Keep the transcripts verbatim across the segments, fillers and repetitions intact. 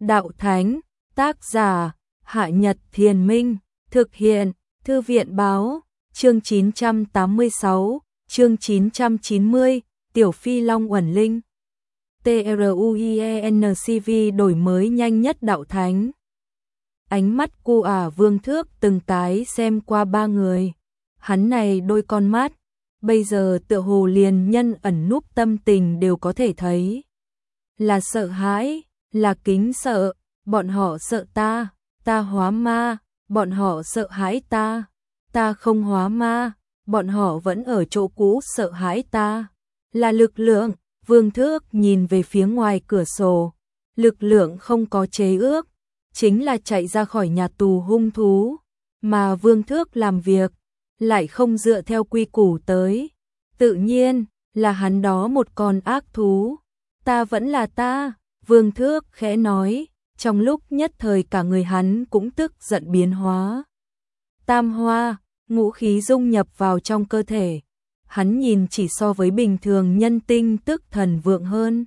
Đạo Thánh, tác giả, Hạ Nhật Thiền Minh, thực hiện, Thư viện Báo, chương chín trăm tám mươi sáu, chương chín trăm chín mươi, Tiểu Phi Long Uẩn Linh. TRUIENCV đổi mới nhanh nhất Đạo Thánh. Ánh mắt cu ả Vương Thước từng tái xem qua ba người. Hắn này đôi con mắt, bây giờ tựa hồ liền nhân ẩn núp tâm tình đều có thể thấy. Là sợ hãi, là kính sợ, bọn họ sợ ta, ta hóa ma, bọn họ sợ hãi ta, ta không hóa ma, bọn họ vẫn ở chỗ cũ sợ hãi ta. Là lực lượng, Vương Thước nhìn về phía ngoài cửa sổ, lực lượng không có chế ước, chính là chạy ra khỏi nhà tù hung thú, mà Vương Thước làm việc, lại không dựa theo quy củ tới, tự nhiên, là hắn đó một con ác thú. Ta vẫn là ta, Vương Thước khẽ nói, trong lúc nhất thời cả người hắn cũng tức giận biến hóa. Tam hoa, ngũ khí dung nhập vào trong cơ thể, hắn nhìn chỉ so với bình thường nhân tinh tức thần vượng hơn.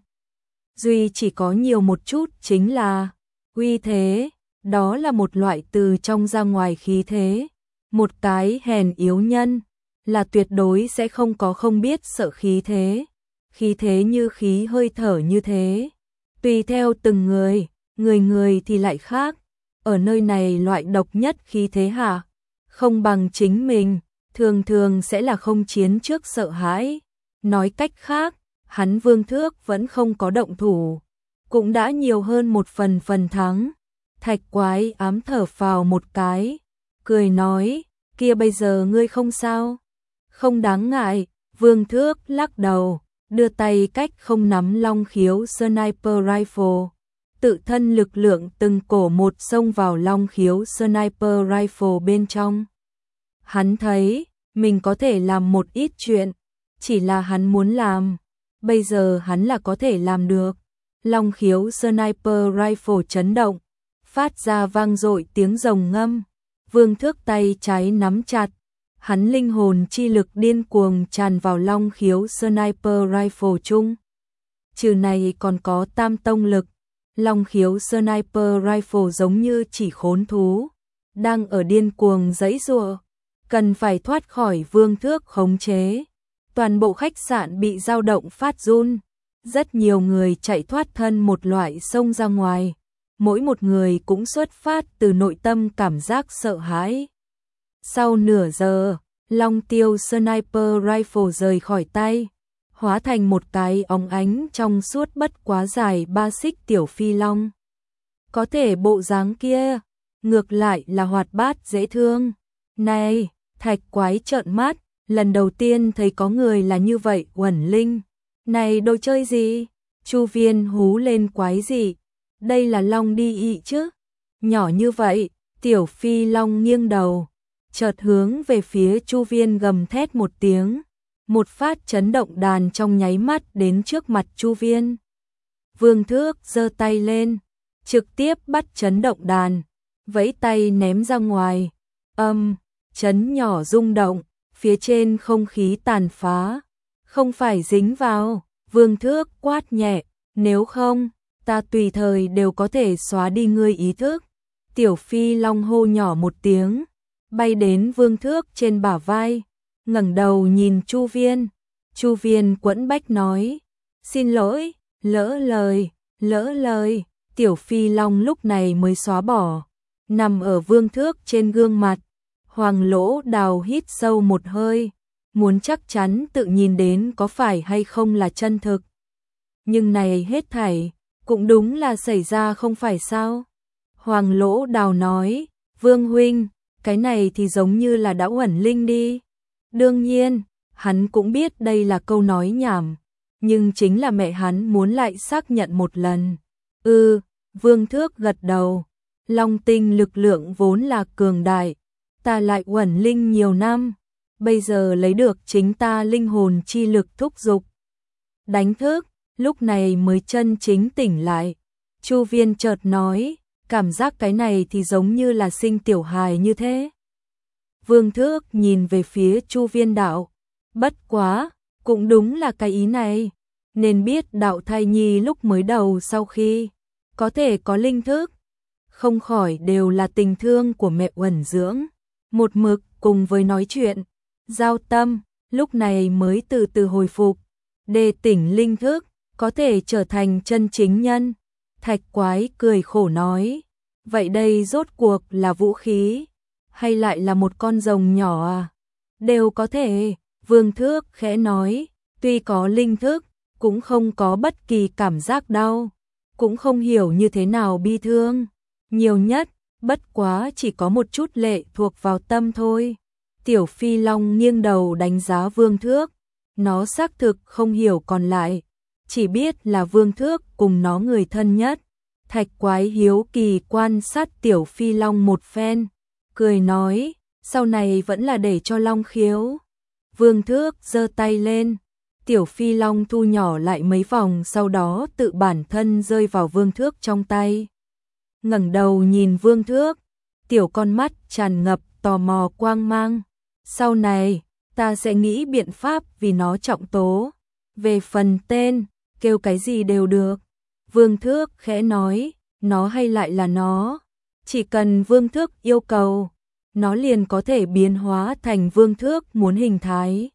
Duy chỉ có nhiều một chút chính là uy thế, đó là một loại từ trong ra ngoài khí thế. Một cái hèn yếu nhân là tuyệt đối sẽ không có không biết sợ khí thế. Khí thế như khí hơi thở như thế. Tùy theo từng người, người người thì lại khác. Ở nơi này loại độc nhất khí thế hả? Không bằng chính mình, thường thường sẽ là không chiến trước sợ hãi. Nói cách khác, hắn Vương Thước vẫn không có động thủ. Cũng đã nhiều hơn một phần phần thắng. Thạch Quái ám thở phào một cái, cười nói, kia bây giờ ngươi không sao? Không đáng ngại, Vương Thước lắc đầu, đưa tay cách không nắm long khiếu sniper rifle. Tự thân lực lượng từng cổ một xông vào long khiếu sniper rifle bên trong. Hắn thấy, mình có thể làm một ít chuyện, chỉ là hắn muốn làm, bây giờ hắn là có thể làm được. Long khiếu sniper rifle chấn động, phát ra vang dội tiếng rồng ngâm. Vương Thước tay trái nắm chặt, hắn linh hồn chi lực điên cuồng tràn vào long khiếu sniper rifle chung. Trừ này còn có tam tông lực, long khiếu sniper rifle giống như chỉ khốn thú, đang ở điên cuồng giãy giụa, cần phải thoát khỏi Vương Thước khống chế. Toàn bộ khách sạn bị dao động phát run, rất nhiều người chạy thoát thân một loại xông ra ngoài. Mỗi một người cũng xuất phát từ nội tâm cảm giác sợ hãi. Sau nửa giờ, Long Tiêu Sniper Rifle rời khỏi tay, hóa thành một cái óng ánh trong suốt bất quá dài ba xích tiểu phi long. Có thể bộ dáng kia, ngược lại là hoạt bát dễ thương. Này, Thạch Quái trợn mắt, lần đầu tiên thấy có người là như vậy uẩn linh. Này đồ chơi gì? Chu Viên hú lên quái gì? Đây là long đi ị chứ? Nhỏ như vậy, tiểu phi long nghiêng đầu, chợt hướng về phía Chu Viên gầm thét một tiếng. Một phát chấn động đàn trong nháy mắt đến trước mặt Chu Viên. Vương Thước giơ tay lên, trực tiếp bắt chấn động đàn, vẫy tay ném ra ngoài. Âm, chấn nhỏ rung động, phía trên không khí tàn phá. Không phải dính vào, Vương Thước quát nhẹ, nếu không, ta tùy thời đều có thể xóa đi ngươi ý thức. Tiểu phi long hô nhỏ một tiếng, bay đến Vương Thước trên bả vai, ngẩng đầu nhìn Chu Viên. Chu Viên quẫn bách nói, xin lỗi, lỡ lời, lỡ lời. Tiểu phi long lúc này mới xóa bỏ, nằm ở Vương Thước trên gương mặt. Hoàng Lỗ Đào hít sâu một hơi, muốn chắc chắn tự nhìn đến có phải hay không là chân thực. Nhưng này hết thảy cũng đúng là xảy ra không phải sao? Hoàng Lỗ Đào nói, Vương huynh, cái này thì giống như là đã uẩn linh đi. Đương nhiên, hắn cũng biết đây là câu nói nhảm, nhưng chính là mẹ hắn muốn lại xác nhận một lần. Ừ, Vương Thước gật đầu, long tinh lực lượng vốn là cường đại, ta lại uẩn linh nhiều năm, bây giờ lấy được chính ta linh hồn chi lực thúc dục. Đánh thức, lúc này mới chân chính tỉnh lại. Chu Viên chợt nói, cảm giác cái này thì giống như là sinh tiểu hài như thế. Vương Thước nhìn về phía Chu Viên đạo, bất quá, cũng đúng là cái ý này, nên biết đạo thai nhi lúc mới đầu sau khi có thể có linh thức, không khỏi đều là tình thương của mẹ uẩn dưỡng, một mực cùng với nói chuyện, giao tâm, lúc này mới từ từ hồi phục, đề tỉnh linh thức, có thể trở thành chân chính nhân. Thạch Quái cười khổ nói, vậy đây rốt cuộc là vũ khí, hay lại là một con rồng nhỏ à? Đều có thể, Vương Thước khẽ nói, tuy có linh thức, cũng không có bất kỳ cảm giác đau, cũng không hiểu như thế nào bi thương, nhiều nhất, bất quá chỉ có một chút lệ thuộc vào tâm thôi. Tiểu Phi Long nghiêng đầu đánh giá Vương Thước, nó xác thực không hiểu còn lại, chỉ biết là Vương Thước cùng nó người thân nhất. Thạch Quái hiếu kỳ quan sát Tiểu Phi Long một phen, cười nói, sau này vẫn là để cho Long khiếu. Vương Thước giơ tay lên, Tiểu Phi Long thu nhỏ lại mấy vòng, sau đó tự bản thân rơi vào Vương Thước trong tay. Ngẩng đầu nhìn Vương Thước, tiểu con mắt tràn ngập tò mò quang mang. Sau này, ta sẽ nghĩ biện pháp vì nó trọng tố. Về phần tên, kêu cái gì đều được. Vương Thước khẽ nói, nó hay lại là nó. Chỉ cần Vương Thước yêu cầu, nó liền có thể biến hóa thành Vương Thước muốn hình thái.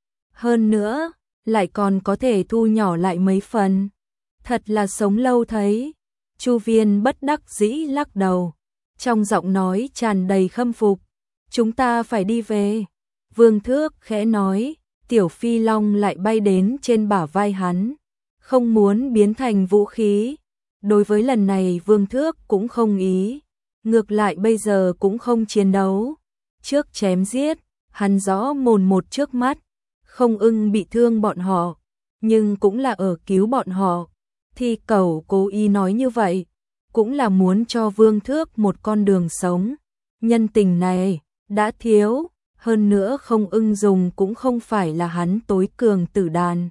Hơn nữa, lại còn có thể thu nhỏ lại mấy phần. Thật là sống lâu thấy. Chu Viên bất đắc dĩ lắc đầu, trong giọng nói tràn đầy khâm phục. Chúng ta phải đi về. Vương Thước khẽ nói, Tiểu Phi Long lại bay đến trên bả vai hắn, không muốn biến thành vũ khí. Đối với lần này Vương Thước cũng không ý, ngược lại bây giờ cũng không chiến đấu. Trước chém giết, hắn rõ mồn một trước mắt, không ưng bị thương bọn họ, nhưng cũng là ở cứu bọn họ. Thì Cẩu cố ý nói như vậy, cũng là muốn cho Vương Thước một con đường sống. Nhân tình này đã thiếu, hơn nữa không ưng dùng cũng không phải là hắn tối cường tử đàn,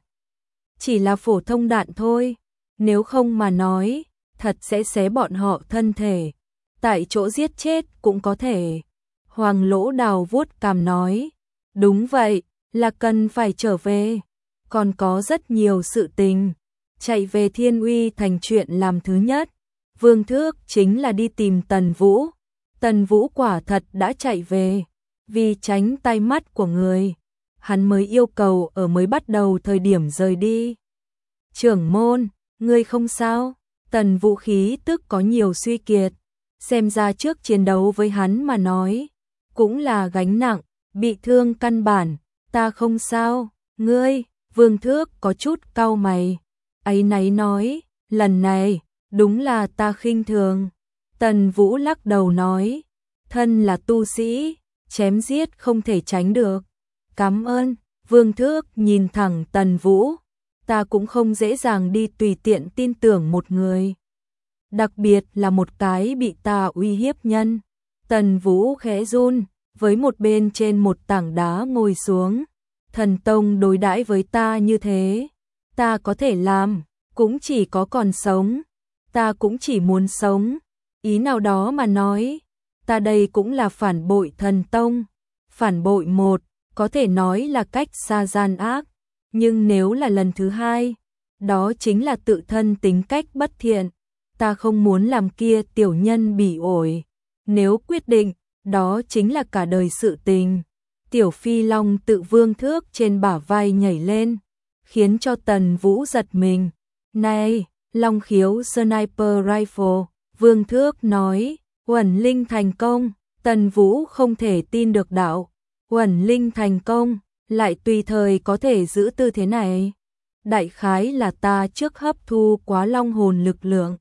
chỉ là phổ thông đạn thôi, nếu không mà nói, thật sẽ xé bọn họ thân thể, tại chỗ giết chết cũng có thể. Hoàng Lỗ Đào vuốt cằm nói, đúng vậy, là cần phải trở về, còn có rất nhiều sự tình. Chạy về Thiên Uy thành chuyện làm thứ nhất, Vương Thước chính là đi tìm Tần Vũ. Tần Vũ quả thật đã chạy về, vì tránh tai mắt của người, hắn mới yêu cầu ở mới bắt đầu thời điểm rời đi. Trưởng môn, ngươi không sao? Tần Vũ khí tức có nhiều suy kiệt, xem ra trước chiến đấu với hắn mà nói, cũng là gánh nặng, bị thương căn bản, ta không sao, ngươi. Vương Thước có chút cau mày, áy náy nói, lần này, đúng là ta khinh thường. Tần Vũ lắc đầu nói, thân là tu sĩ, chém giết không thể tránh được. Cảm ơn. Vương Thước nhìn thẳng Tần Vũ, ta cũng không dễ dàng đi tùy tiện tin tưởng một người, đặc biệt là một cái bị ta uy hiếp nhân. Tần Vũ khẽ run, với một bên trên một tảng đá ngồi xuống. Thần Tông đối đãi với ta như thế, ta có thể làm, cũng chỉ có còn sống, ta cũng chỉ muốn sống. Ý nào đó mà nói, ta đây cũng là phản bội Thần Tông. Phản bội một, có thể nói là cách xa gian ác, nhưng nếu là lần thứ hai, đó chính là tự thân tính cách bất thiện. Ta không muốn làm kia tiểu nhân bỉ ổi, nếu quyết định, đó chính là cả đời sự tình. Tiểu Phi Long tự Vương Thước trên bả vai nhảy lên, khiến cho Tần Vũ giật mình. Này, Long khiếu Sniper Rifle, Vương Thước nói, uẩn linh thành công. Tần Vũ không thể tin được đạo, uẩn linh thành công, lại tùy thời có thể giữ tư thế này. Đại khái là ta trước hấp thu quá long hồn lực lượng.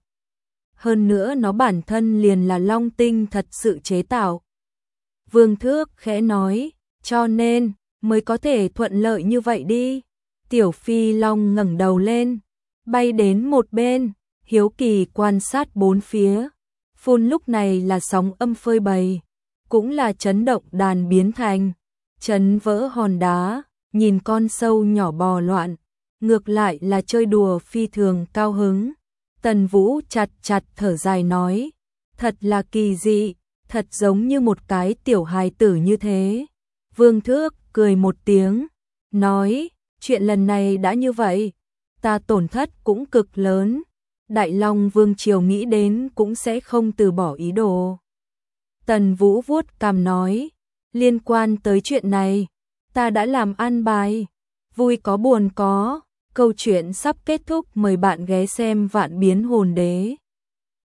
Hơn nữa nó bản thân liền là long tinh thật sự chế tạo. Vương Thước khẽ nói, cho nên, mới có thể thuận lợi như vậy đi. Tiểu Phi Long ngẩng đầu lên, bay đến một bên, hiếu kỳ quan sát bốn phía. Phun lúc này là sóng âm phơi bày, cũng là chấn động đàn biến thành, chấn vỡ hòn đá, nhìn con sâu nhỏ bò loạn, ngược lại là chơi đùa phi thường cao hứng. Tần Vũ chặt chặt thở dài nói, thật là kỳ dị, thật giống như một cái tiểu hài tử như thế. Vương Thước cười một tiếng, nói, chuyện lần này đã như vậy, ta tổn thất cũng cực lớn, Đại Long Vương Triều nghĩ đến cũng sẽ không từ bỏ ý đồ. Tần Vũ vuốt cằm nói, liên quan tới chuyện này, ta đã làm an bài, vui có buồn có, câu chuyện sắp kết thúc, mời bạn ghé xem Vạn Biến Hồn Đế.